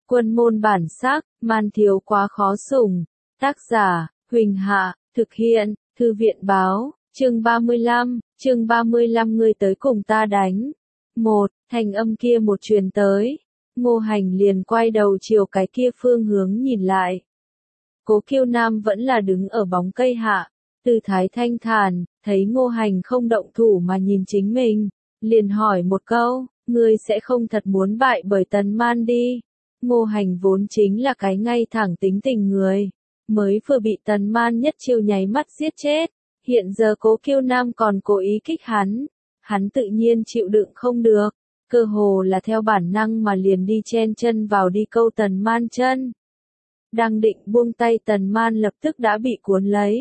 Quân môn bản sắc, man thiếu quá khó sủng. Tác giả, Huỳnh Hạ, thực hiện, Thư viện báo, chương 35 ngươi tới cùng ta đánh. Thanh âm kia một truyền tới, Ngô Hành liền quay đầu chiều cái kia phương hướng nhìn lại. Cố Kiêu Nam vẫn là đứng ở bóng cây hạ, tư thái thanh thản, thấy Ngô Hành không động thủ mà nhìn chính mình, liền hỏi một câu, ngươi sẽ không thật muốn bại bởi Tần Man đi. Ngô Hành vốn chính là cái ngay thẳng tính tình người, mới vừa bị Tần Man nhất chiêu nháy mắt giết chết, hiện giờ Cố Kiêu Nam còn cố ý kích hắn tự nhiên chịu đựng không được, cơ hồ là theo bản năng mà liền đi chen chân vào đi câu Tần Man chân. Đang định buông tay Tần Man lập tức đã bị cuốn lấy.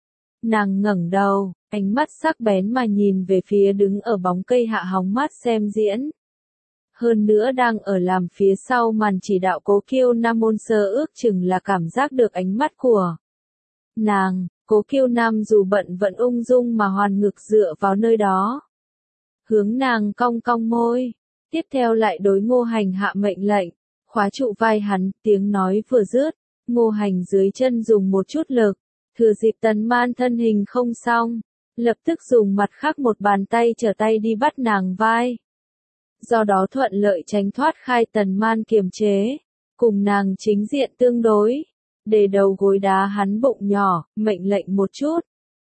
Nàng ngẩng đầu, ánh mắt sắc bén mà nhìn về phía đứng ở bóng cây hạ hóng mát xem diễn. Hơn nữa đang ở làm phía sau màn chỉ đạo Cố Kiêu Nam môn sơ ước chừng là cảm giác được ánh mắt của nàng. Cố Kiêu Nam dù bận vẫn ung dung mà hoàn ngực dựa vào nơi đó. Hướng nàng cong cong môi, tiếp theo lại đối Ngô Hành hạ mệnh lệnh, khóa trụ vai hắn, tiếng nói vừa dứt, Ngô Hành dưới chân dùng một chút lực, thừa dịp Tần Man thân hình không xong, lập tức dùng mặt khác một bàn tay trở tay đi bắt nàng vai. Do đó thuận lợi tránh thoát khai Tần Man kiềm chế, cùng nàng chính diện tương đối, để đầu gối đá hắn bụng nhỏ, mệnh lệnh một chút.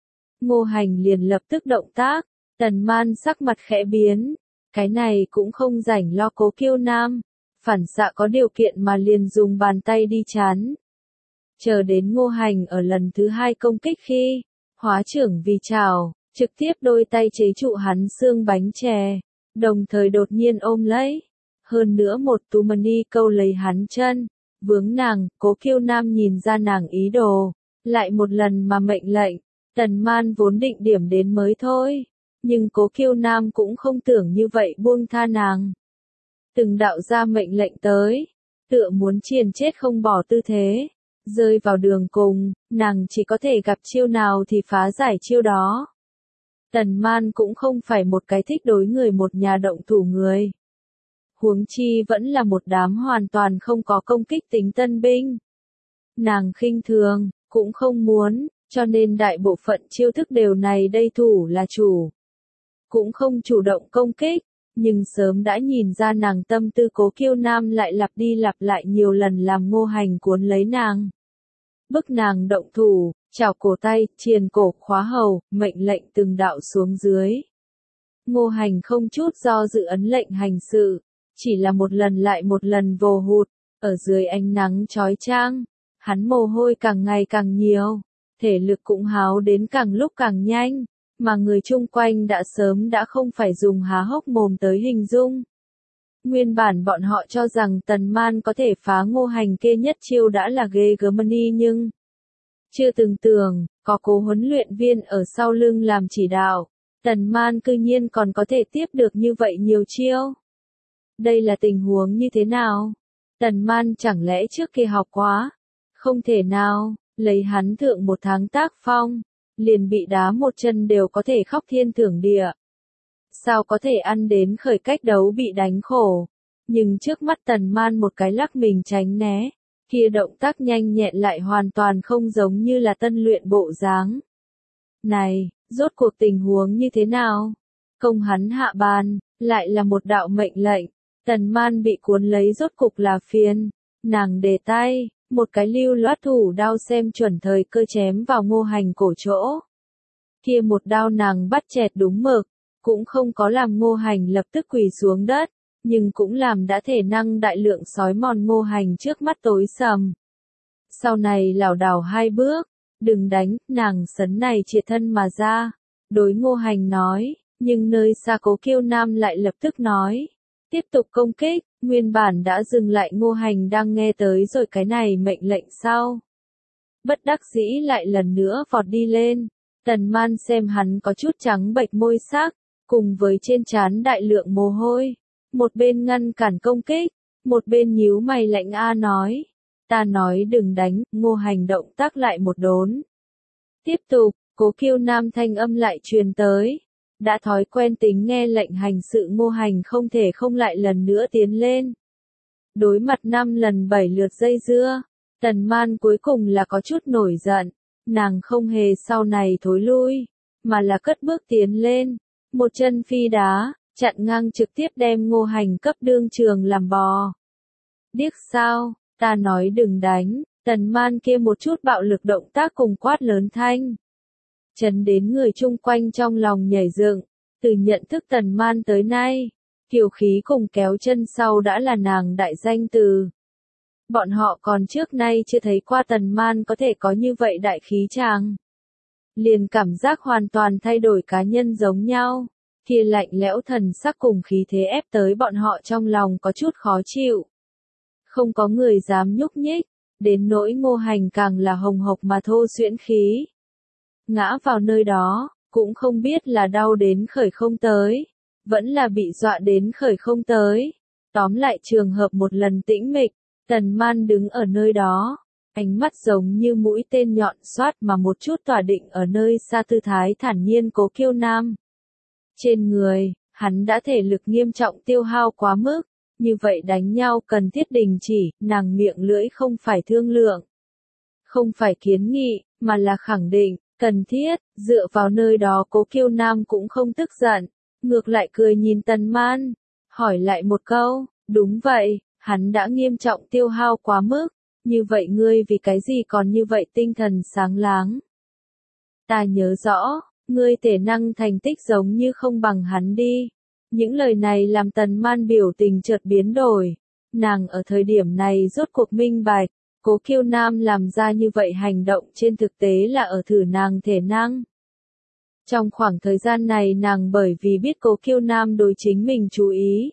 Ngô Hành liền lập tức động tác, Tần Man sắc mặt khẽ biến, cái này cũng không rảnh lo Cố Kiêu Nam, phản xạ có điều kiện mà liền dùng bàn tay đi chắn. Chờ đến Ngô Hành ở lần thứ hai công kích khi, hóa trưởng vì chảo, trực tiếp đôi tay chế trụ hắn xương bánh chè, đồng thời đột nhiên ôm lấy. Hơn nữa một tú mani câu lấy hắn chân, vướng nàng, Cố Kiêu Nam nhìn ra nàng ý đồ, lại một lần mà mệnh lệnh, Tần Man vốn định điểm đến mới thôi, nhưng Cố Kiêu Nam cũng không tưởng như vậy buông tha nàng. Từng đạo ra mệnh lệnh tới, tựa muốn triền chết không bỏ tư thế, rơi vào đường cùng, nàng chỉ có thể gặp chiêu nào thì phá giải chiêu đó. Tần Man cũng không phải một cái thích đối người một nhà động thủ người. Huống chi vẫn là một đám hoàn toàn không có công kích tính tân binh. Nàng khinh thường, cũng không muốn, cho nên đại bộ phận chiêu thức đều này đây thủ là chủ. Cũng không chủ động công kích, nhưng sớm đã nhìn ra nàng tâm tư. Cố Kiêu Nam lại lặp đi lặp lại nhiều lần làm Ngô Hành cuốn lấy nàng. Bức nàng động thủ, chảo cổ tay, triền cổ, khóa hầu, mệnh lệnh từng đạo xuống dưới. Ngô Hành không chút do dự ấn lệnh hành sự, chỉ là một lần lại một lần vồ hụt, ở dưới ánh nắng chói chang, hắn mồ hôi càng ngày càng nhiều, thể lực cũng háo đến càng lúc càng nhanh, mà người chung quanh đã sớm đã không phải dùng há hốc mồm tới hình dung. Nguyên bản bọn họ cho rằng Tần Man có thể phá Ngô Hành kia nhất chiêu đã là ghê gớmani, nhưng chưa từng tưởng, có Cố huấn luyện viên ở sau lưng làm chỉ đạo, Tần Man cư nhiên còn có thể tiếp được như vậy nhiều chiêu. Đây là tình huống như thế nào? Tần Man chẳng lẽ trước kia học quá? Không thể nào, lấy hắn thượng một tháng tác phong, liền bị đá một chân đều có thể khóc thiên thưởng địa. Sao có thể ăn đến khởi cách đấu bị đánh khổ? Nhưng trước mắt Tần Man một cái lắc mình tránh né, kia động tác nhanh nhẹn lại hoàn toàn không giống như là tân luyện bộ dáng. Này, rốt cuộc tình huống như thế nào? Công hắn hạ bàn, lại là một đạo mệnh lệnh. Tần Man bị cuốn lấy rốt cục là phiền, nàng để tay, một cái lưu loát thủ đao xem chuẩn thời cơ chém vào Ngô Hành cổ chỗ. Kia một đao nàng bắt chẹt đúng mực, cũng không có làm Ngô Hành lập tức quỳ xuống đất, nhưng cũng làm đã thể năng đại lượng sói mòn Ngô Hành trước mắt tối sầm. Sau này lảo đảo hai bước, đừng đánh, nàng sấn này triệt thân mà ra, đối Ngô Hành nói, nhưng nơi xa Cố Kiêu Nam lại lập tức nói. Tiếp tục công kích, nguyên bản đã dừng lại Ngô Hành đang nghe tới rồi cái này mệnh lệnh sau. Bất đắc dĩ lại lần nữa vọt đi lên, Tần Man xem hắn có chút trắng bệch môi sắc, cùng với trên trán đại lượng mồ hôi, một bên ngăn cản công kích, một bên nhíu mày lạnh nói, ta nói đừng đánh. Ngô Hành động tác lại một đốn. Tiếp tục, Cố Kiêu Nam thanh âm lại truyền tới. Đã thói quen tính nghe lệnh hành sự Ngô Hành không thể không lại lần nữa tiến lên. Đối mặt 5 lần 7 lượt dây dưa, Tần Man cuối cùng là có chút nổi giận, nàng không hề sau này thối lui, mà là cất bước tiến lên, một chân phi đá, chặn ngang trực tiếp đem Ngô Hành cấp đương trường làm bò. Điếc sao, ta nói đừng đánh, Tần Man kia một chút bạo lực động tác cùng quát lớn thanh. Chấn đến người chung quanh trong lòng nhảy dựng, từ nhận thức Tần Man tới nay, kiều khí cùng kéo chân sau đã là nàng đại danh từ. Bọn họ còn trước nay chưa thấy qua Tần Man có thể có như vậy đại khí tràng. Liền cảm giác hoàn toàn thay đổi cá nhân giống nhau, kia lạnh lẽo thần sắc cùng khí thế ép tới bọn họ trong lòng có chút khó chịu. Không có người dám nhúc nhích, đến nỗi Ngô Hành càng là hồng hộc mà thô xuyễn khí. Ngã vào nơi đó, cũng không biết là đau đến khởi không tới, vẫn là bị dọa đến khởi không tới. Tóm lại trường hợp một lần tĩnh mịch, Tần Man đứng ở nơi đó, ánh mắt giống như mũi tên nhọn xoát mà một chút tỏa định ở nơi xa tư thái thản nhiên Cố Kiêu Nam. Trên người, hắn đã thể lực nghiêm trọng tiêu hao quá mức, như vậy đánh nhau cần thiết đình chỉ, nàng miệng lưỡi không phải thương lượng, không phải kiến nghị, mà là khẳng định, cần thiết, dựa vào nơi đó Cố Kiêu Nam cũng không tức giận, ngược lại cười nhìn Tần Man, hỏi lại một câu, đúng vậy, hắn đã nghiêm trọng tiêu hao quá mức, như vậy ngươi vì cái gì còn như vậy tinh thần sáng láng. Ta nhớ rõ, ngươi thể năng thành tích giống như không bằng hắn đi. Những lời này làm Tần Man biểu tình chợt biến đổi. Nàng ở thời điểm này rốt cuộc minh bạch, Cố Kiêu Nam làm ra như vậy hành động trên thực tế là ở thử nàng thể năng. Trong khoảng thời gian này nàng bởi vì biết Cố Kiêu Nam đối chính mình chú ý,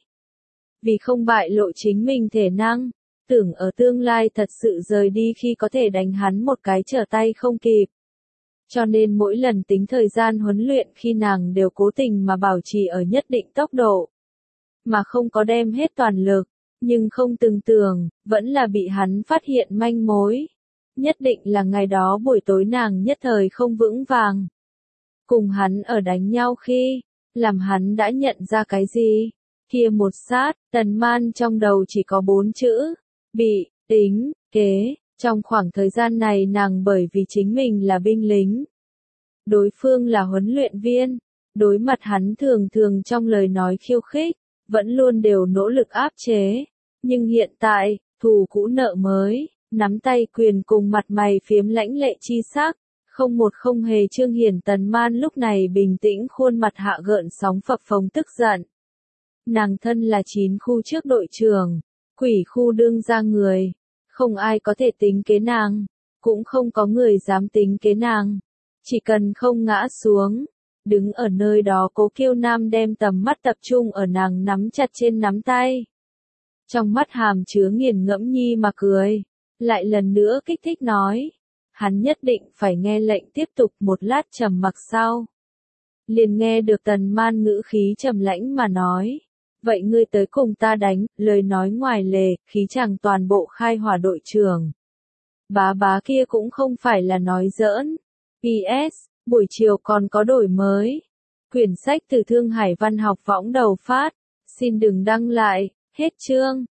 vì không bại lộ chính mình thể năng, tưởng ở tương lai thật sự rời đi khi có thể đánh hắn một cái trở tay không kịp. Cho nên mỗi lần tính thời gian huấn luyện khi nàng đều cố tình mà bảo trì ở nhất định tốc độ, mà không có đem hết toàn lực, nhưng không từng tưởng, vẫn là bị hắn phát hiện manh mối. Nhất định là ngày đó buổi tối nàng nhất thời không vững vàng. Cùng hắn ở đánh nhau khi, làm hắn đã nhận ra cái gì? Kia một sát, Tần Man trong đầu chỉ có 4 chữ, bị, tính, kế. Trong khoảng thời gian này nàng bởi vì chính mình là binh lính, đối phương là huấn luyện viên, đối mặt hắn thường thường trong lời nói khiêu khích, vẫn luôn đều nỗ lực áp chế. Nhưng hiện tại, thù cũ nợ mới, nắm tay quyền cùng mặt mày phiếm lãnh lệ chi sắc, không hề chương hiển. Tần Man lúc này bình tĩnh khuôn mặt hạ gợn sóng phập phồng tức giận. Nàng thân là 9 khu trước đội trưởng, quỷ khu đương ra người, không ai có thể tính kế nàng, cũng không có người dám tính kế nàng. Chỉ cần không ngã xuống, đứng ở nơi đó Cố Kiêu Nam đem tầm mắt tập trung ở nàng nắm chặt trên nắm tay. Trong mắt hàm chứa nghiền ngẫm nhi mà cười, lại lần nữa kích thích nói. Hắn nhất định phải nghe lệnh tiếp tục. Một lát trầm mặc sau, liền nghe được Tần Man ngữ khí trầm lãnh mà nói. Vậy ngươi tới cùng ta đánh, lời nói ngoài lề, khí chàng toàn bộ khai hỏa đội trưởng. Bá bá kia cũng không phải là nói giỡn. PS, buổi chiều còn có đổi mới. Quyển sách từ Thương Hải Văn học võng đầu phát. Xin đừng đăng lại, hết chương.